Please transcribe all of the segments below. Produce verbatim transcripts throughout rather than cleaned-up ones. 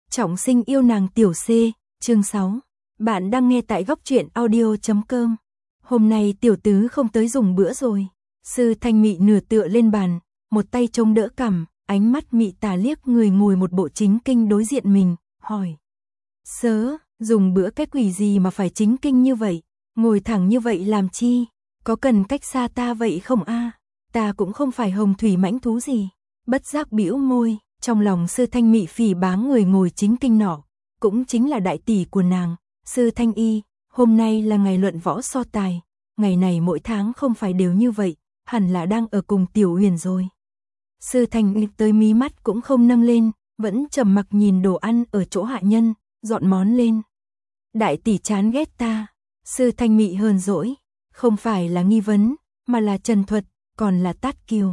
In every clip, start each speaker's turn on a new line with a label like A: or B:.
A: Trọng sinh yêu nàng tiểu C, chương sáu. Bạn đang nghe tại góc truyện audio chấm com. Hôm nay tiểu tứ không tới dùng bữa rồi. Sư Thanh Mị nửa tựa lên bàn, một tay chống đỡ cằm, ánh mắt mị tà liếc người ngồi một bộ chính kinh đối diện mình, hỏi. Sớ, dùng bữa cái quỷ gì mà phải chính kinh như vậy, ngồi thẳng như vậy làm chi, có cần cách xa ta vậy không a? Ta cũng không phải hồng thủy mãnh thú gì. Bất giác bĩu môi, trong lòng Sư Thanh Mị phỉ báng người ngồi chính kinh nọ, cũng chính là đại tỷ của nàng, Sư Thanh Y, hôm nay là ngày luận võ so tài, ngày này mỗi tháng không phải đều như vậy, hẳn là đang ở cùng Tiểu Huyền rồi. Sư Thanh Y tới mí mắt cũng không nâng lên, vẫn trầm mặc nhìn đồ ăn ở chỗ hạ nhân, dọn món lên. Đại tỷ chán ghét ta, Sư Thanh Mị hờn dỗi, không phải là nghi vấn, mà là trần thuật, còn là tát kiều.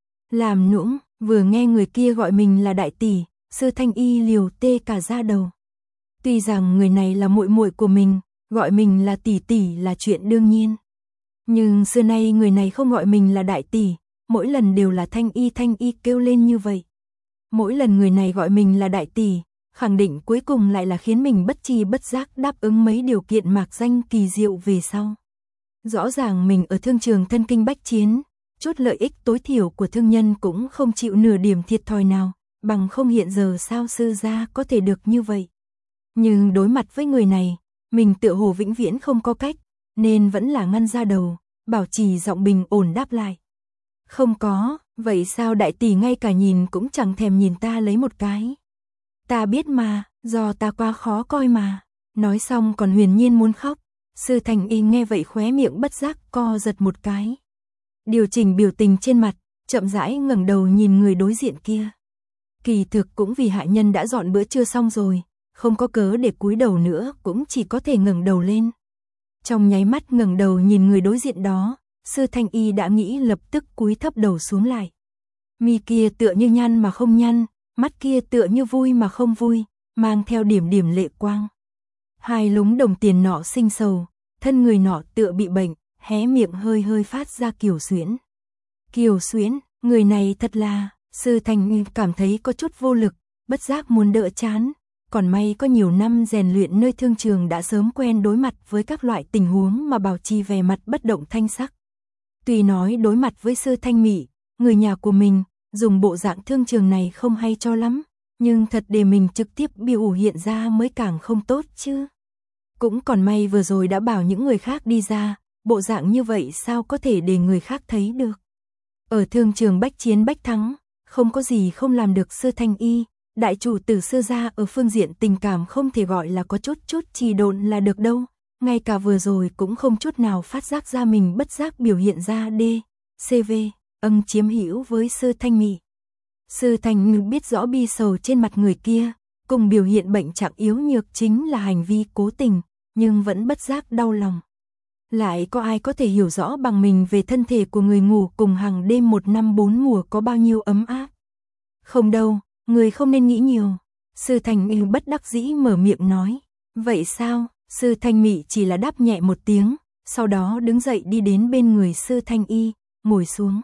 A: Làm nũng, vừa nghe người kia gọi mình là đại tỷ, Sư Thanh Y liều tê cả da đầu. Tuy rằng người này là muội muội của mình, gọi mình là tỷ tỷ là chuyện đương nhiên. Nhưng xưa nay người này không gọi mình là đại tỷ, mỗi lần đều là Thanh Y Thanh Y kêu lên như vậy. Mỗi lần người này gọi mình là đại tỷ, khẳng định cuối cùng lại là khiến mình bất tri bất giác đáp ứng mấy điều kiện mạc danh kỳ diệu về sau. Rõ ràng mình ở thương trường thân kinh bách chiến, chút lợi ích tối thiểu của thương nhân cũng không chịu nửa điểm thiệt thòi nào, bằng không hiện giờ sao sư gia có thể được như vậy. Nhưng đối mặt với người này, mình tựa hồ vĩnh viễn không có cách, nên vẫn là ngăn ra đầu, bảo trì giọng bình ổn đáp lại. Không có, vậy sao đại tỷ ngay cả nhìn cũng chẳng thèm nhìn ta lấy một cái. Ta biết mà, do ta quá khó coi mà. Nói xong còn huyền nhiên muốn khóc, Sư Thanh Y nghe vậy khóe miệng bất giác co giật một cái. Điều chỉnh biểu tình trên mặt, chậm rãi ngẩng đầu nhìn người đối diện kia. Kỳ thực cũng vì hạ nhân đã dọn bữa trưa xong rồi, không có cớ để cúi đầu nữa, cũng chỉ có thể ngẩng đầu lên. Trong nháy mắt ngẩng đầu nhìn người đối diện đó, Sư Thanh Y đã nghĩ lập tức cúi thấp đầu xuống lại. Mi kia tựa như nhăn mà không nhăn, mắt kia tựa như vui mà không vui, mang theo điểm điểm lệ quang. Hai lúng đồng tiền nọ sinh sầu, thân người nọ tựa bị bệnh, hé miệng hơi hơi phát ra kiều xuyễn. Kiều xuyễn, người này thật là, Sư Thanh Y cảm thấy có chút vô lực, bất giác muốn đỡ chán, còn may có nhiều năm rèn luyện nơi thương trường đã sớm quen đối mặt với các loại tình huống mà bảo trì vẻ mặt bất động thanh sắc. Tuy nói đối mặt với Sư Thanh Mị, người nhà của mình, dùng bộ dạng thương trường này không hay cho lắm, nhưng thật để mình trực tiếp biểu hiện ra mới càng không tốt chứ. Cũng còn may vừa rồi đã bảo những người khác đi ra, bộ dạng như vậy sao có thể để người khác thấy được. Ở thương trường bách chiến bách thắng, không có gì không làm được Sư Thanh Y, đại chủ tử Sư gia ở phương diện tình cảm không thể gọi là có chút chút trì độn là được đâu, ngay cả vừa rồi cũng không chút nào phát giác ra mình bất giác biểu hiện ra D, C V, âng chiếm hữu với Sư Thanh Mị. Sư Thanh Mị biết rõ bi sầu trên mặt người kia, cùng biểu hiện bệnh trạng yếu nhược chính là hành vi cố tình, nhưng vẫn bất giác đau lòng. Lại có ai có thể hiểu rõ bằng mình về thân thể của người ngủ cùng hàng đêm một năm bốn mùa có bao nhiêu ấm áp? Không đâu, người không nên nghĩ nhiều. Sư Thanh Y bất đắc dĩ mở miệng nói. Vậy sao? Sư Thanh Mị chỉ là đáp nhẹ một tiếng, sau đó đứng dậy đi đến bên người Sư Thanh Y, ngồi xuống.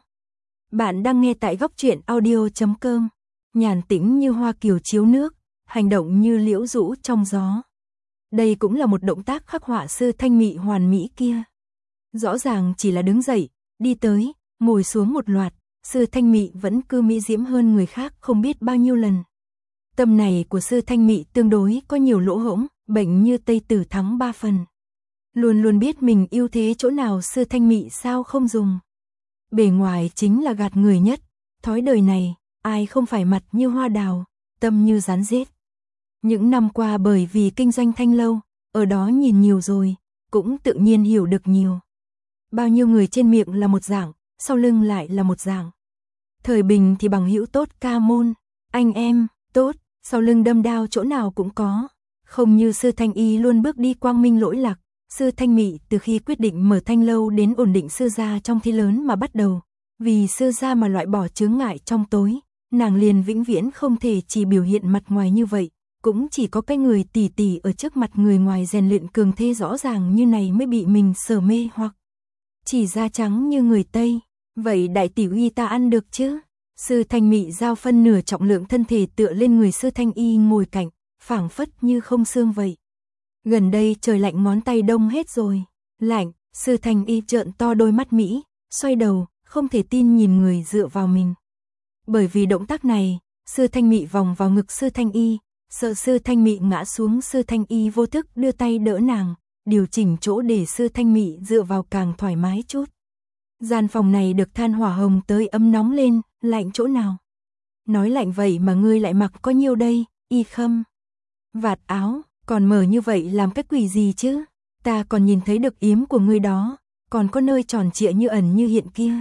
A: Bạn đang nghe tại góc truyện audio chấm com. Nhàn tĩnh như hoa kiều chiếu nước, hành động như liễu rũ trong gió. Đây cũng là một động tác khắc họa Sư Thanh Mị hoàn mỹ kia. Rõ ràng chỉ là đứng dậy, đi tới, ngồi xuống một loạt, Sư Thanh Mị vẫn cứ mỹ diễm hơn người khác không biết bao nhiêu lần. Tâm này của Sư Thanh Mị tương đối có nhiều lỗ hổng, bệnh như Tây Tử thắng ba phần. Luôn luôn biết mình ưu thế chỗ nào Sư Thanh Mị sao không dùng. Bề ngoài chính là gạt người nhất, thói đời này, ai không phải mặt như hoa đào, tâm như rắn rết. Những năm qua bởi vì kinh doanh thanh lâu, ở đó nhìn nhiều rồi, cũng tự nhiên hiểu được nhiều. Bao nhiêu người trên miệng là một dạng, sau lưng lại là một dạng. Thời bình thì bằng hữu tốt ca môn, anh em, tốt, sau lưng đâm đao chỗ nào cũng có. Không như Sư Thanh Y luôn bước đi quang minh lỗi lạc, Sư Thanh Mị từ khi quyết định mở thanh lâu đến ổn định Sư gia trong thế lớn mà bắt đầu. Vì Sư gia mà loại bỏ chướng ngại trong tối, nàng liền vĩnh viễn không thể chỉ biểu hiện mặt ngoài như vậy. Cũng chỉ có cái người tỷ tỷ ở trước mặt người ngoài rèn luyện cường thế rõ ràng như này mới bị mình sở mê hoặc chỉ da trắng như người Tây. Vậy đại tỷ uy ta ăn được chứ? Sư Thanh Mị giao phân nửa trọng lượng thân thể tựa lên người Sư Thanh Y ngồi cạnh, phảng phất như không xương vậy. Gần đây trời lạnh ngón tay đông hết rồi. Lạnh, Sư Thanh Y trợn to đôi mắt Mỹ, xoay đầu, không thể tin nhìn người dựa vào mình. Bởi vì động tác này, Sư Thanh Mị vòng vào ngực Sư Thanh Y, sợ Sư Thanh Mị ngã xuống, Sư Thanh Y vô thức đưa tay đỡ nàng, điều chỉnh chỗ để Sư Thanh Mị dựa vào càng thoải mái chút. Gian phòng này được than hỏa hồng tới ấm nóng lên, lạnh chỗ nào? Nói lạnh vậy mà ngươi lại mặc có nhiêu đây, Y Khâm? Vạt áo, còn mở như vậy làm cái quỷ gì chứ? Ta còn nhìn thấy được yếm của ngươi đó, còn có nơi tròn trịa như ẩn như hiện kia.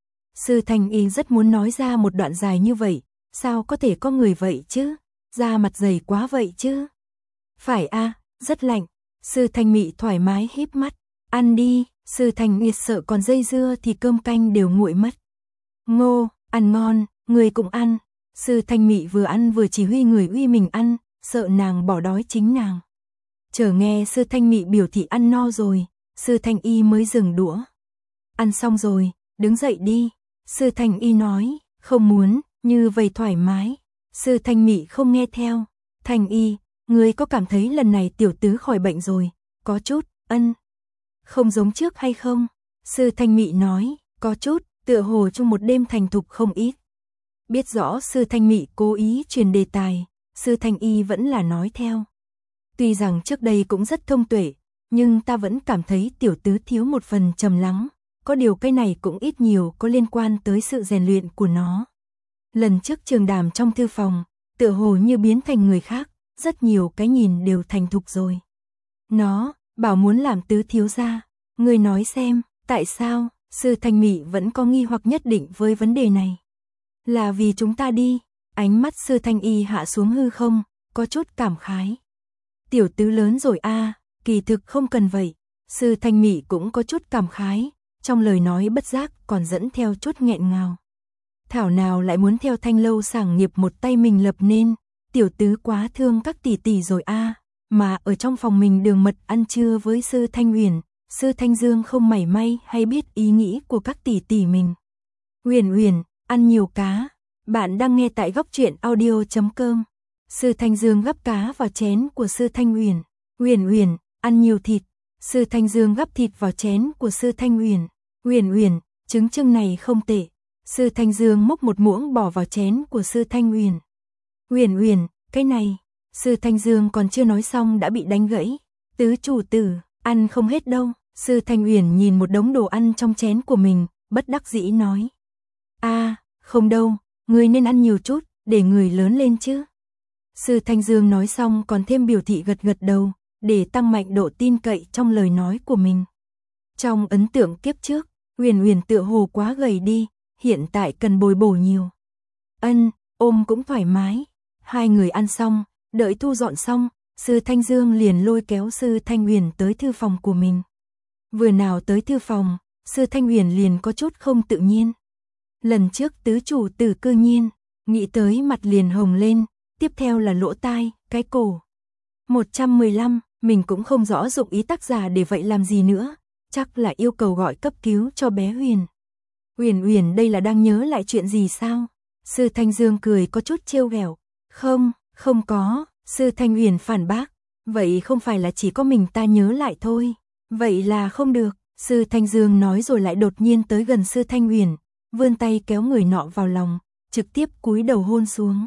A: Sư Thanh Y rất muốn nói ra một đoạn dài như vậy, sao có thể có người vậy chứ? Da mặt dày quá vậy chứ? Phải a, rất lạnh. Sư Thanh Mị thoải mái híp mắt, ăn đi. Sư Thanh Y sợ còn dây dưa thì cơm canh đều nguội mất. Ngô, ăn ngon, người cũng ăn. Sư Thanh Mị vừa ăn vừa chỉ huy người uy mình ăn, sợ nàng bỏ đói chính nàng. Chờ nghe Sư Thanh Mị biểu thị ăn no rồi, Sư Thanh Y mới dừng đũa. Ăn xong rồi, đứng dậy đi. Sư Thanh Y nói, không muốn, như vậy thoải mái. Sư Thanh Mị không nghe theo. Thanh Y, ngươi có cảm thấy lần này tiểu tứ khỏi bệnh rồi? Có chút, ân. Không giống trước hay không? Sư Thanh Mị nói, có chút, tựa hồ trong một đêm thành thục không ít. Biết rõ Sư Thanh Mị cố ý truyền đề tài, Sư Thanh Y vẫn là nói theo. Tuy rằng trước đây cũng rất thông tuệ, nhưng ta vẫn cảm thấy tiểu tứ thiếu một phần trầm lắng, có điều cái này cũng ít nhiều có liên quan tới sự rèn luyện của nó. Lần trước Trường Đàm trong thư phòng, tựa hồ như biến thành người khác, rất nhiều cái nhìn đều thành thục rồi. Nó bảo muốn làm tứ thiếu gia, người nói xem, tại sao? Sư Thanh Mị vẫn có nghi hoặc nhất định với vấn đề này. Là vì chúng ta đi. Ánh mắt Sư Thanh Y hạ xuống hư không, có chút cảm khái. Tiểu tứ lớn rồi a, à, kỳ thực không cần vậy. Sư Thanh Mị cũng có chút cảm khái, trong lời nói bất giác còn dẫn theo chút nghẹn ngào. Thảo nào lại muốn theo Thanh lâu sản nghiệp một tay mình lập nên, tiểu tứ quá thương các tỷ tỷ rồi a, à, mà ở trong phòng mình đường mật ăn trưa với Sư Thanh Huyền, Sư Thanh Dương không mảy may hay biết ý nghĩ của các tỷ tỷ mình. Huyền Huyền, ăn nhiều cá. Bạn đang nghe tại góc truyện audio chấm com. Sư Thanh Dương gắp cá vào chén của Sư Thanh Huyền. Huyền Huyền, ăn nhiều thịt. Sư Thanh Dương gắp thịt vào chén của Sư Thanh Huyền. Huyền Huyền, trứng trưng này không tệ. Sư Thanh Dương múc một muỗng bỏ vào chén của Sư Thanh Huyền. Huyền Huyền, cái này. Sư Thanh Dương còn chưa nói xong đã bị đánh gãy. Tứ chủ tử, ăn không hết đâu. Sư Thanh Huyền nhìn một đống đồ ăn trong chén của mình, bất đắc dĩ nói. A, à, không đâu, ngươi nên ăn nhiều chút, để người lớn lên chứ. Sư Thanh Dương nói xong còn thêm biểu thị gật gật đầu, để tăng mạnh độ tin cậy trong lời nói của mình. Trong ấn tượng kiếp trước, Huyền Huyền tựa hồ quá gầy đi, hiện tại cần bồi bổ nhiều. Ân, ôm cũng thoải mái. Hai người ăn xong, đợi thu dọn xong, Sư Thanh Dương liền lôi kéo Sư Thanh Huyền tới thư phòng của mình. Vừa nào tới thư phòng, Sư Thanh Huyền liền có chút không tự nhiên. Lần trước tứ chủ tử cư nhiên, nghĩ tới mặt liền hồng lên, tiếp theo là lỗ tai, cái cổ. một trăm mười lăm, mình cũng không rõ dụng ý tác giả để vậy làm gì nữa, chắc là yêu cầu gọi cấp cứu cho bé Huyền. Huyền Huyền đây là đang nhớ lại chuyện gì sao? Sư Thanh Dương cười có chút trêu ghẹo. Không, không có, Sư Thanh Huyền phản bác. Vậy không phải là chỉ có mình ta nhớ lại thôi. Vậy là không được, Sư Thanh Dương nói rồi lại đột nhiên tới gần Sư Thanh Huyền, vươn tay kéo người nọ vào lòng, trực tiếp cúi đầu hôn xuống.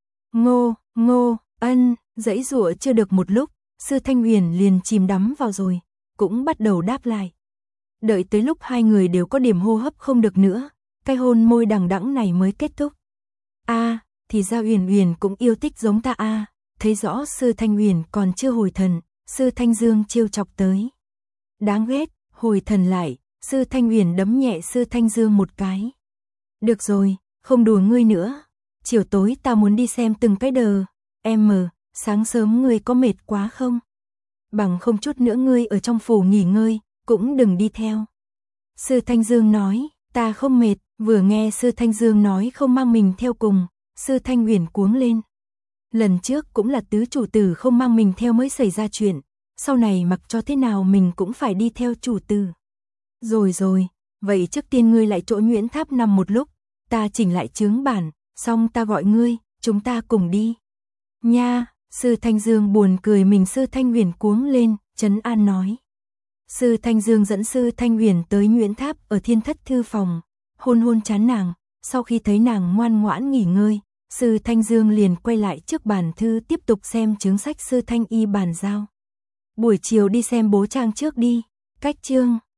A: Ngô, ngô, ân, giãy giụa chưa được một lúc, Sư Thanh Huyền liền chìm đắm vào rồi, cũng bắt đầu đáp lại. Đợi tới lúc hai người đều có điểm hô hấp không được nữa, cái hôn môi đằng đẵng này mới kết thúc. A, à, thì ra Huyền Huyền cũng yêu thích giống ta a. À. Thấy rõ Sư Thanh Huyền còn chưa hồi thần, Sư Thanh Dương trêu chọc tới. Đáng ghét, hồi thần lại, Sư Thanh Huyền đấm nhẹ Sư Thanh Dương một cái. Được rồi, không đùa ngươi nữa. Chiều tối ta muốn đi xem từng cái đờ. Em mờ, sáng sớm ngươi có mệt quá không? Bằng không chút nữa ngươi ở trong phủ nghỉ ngơi, cũng đừng đi theo. Sư Thanh Dương nói, ta không mệt. Vừa nghe Sư Thanh Dương nói không mang mình theo cùng, Sư Thanh Huyền cuống lên. Lần trước cũng là tứ chủ tử không mang mình theo mới xảy ra chuyện, sau này mặc cho thế nào mình cũng phải đi theo chủ tử. Rồi rồi, vậy trước tiên ngươi lại chỗ Nguyễn Tháp nằm một lúc, ta chỉnh lại chướng bản, xong ta gọi ngươi, chúng ta cùng đi. Nha, Sư Thanh Dương buồn cười mình. Sư Thanh Huyền cuống lên, trấn an nói. Sư Thanh Dương dẫn Sư Thanh Huyền tới Nguyễn Tháp ở Thiên Thất thư phòng, hôn hôn trán nàng, sau khi thấy nàng ngoan ngoãn nghỉ ngơi, Sư Thanh Dương liền quay lại trước bàn thư tiếp tục xem chứng sách Sư Thanh Y bàn giao. Buổi chiều đi xem bố trang trước đi, cách chương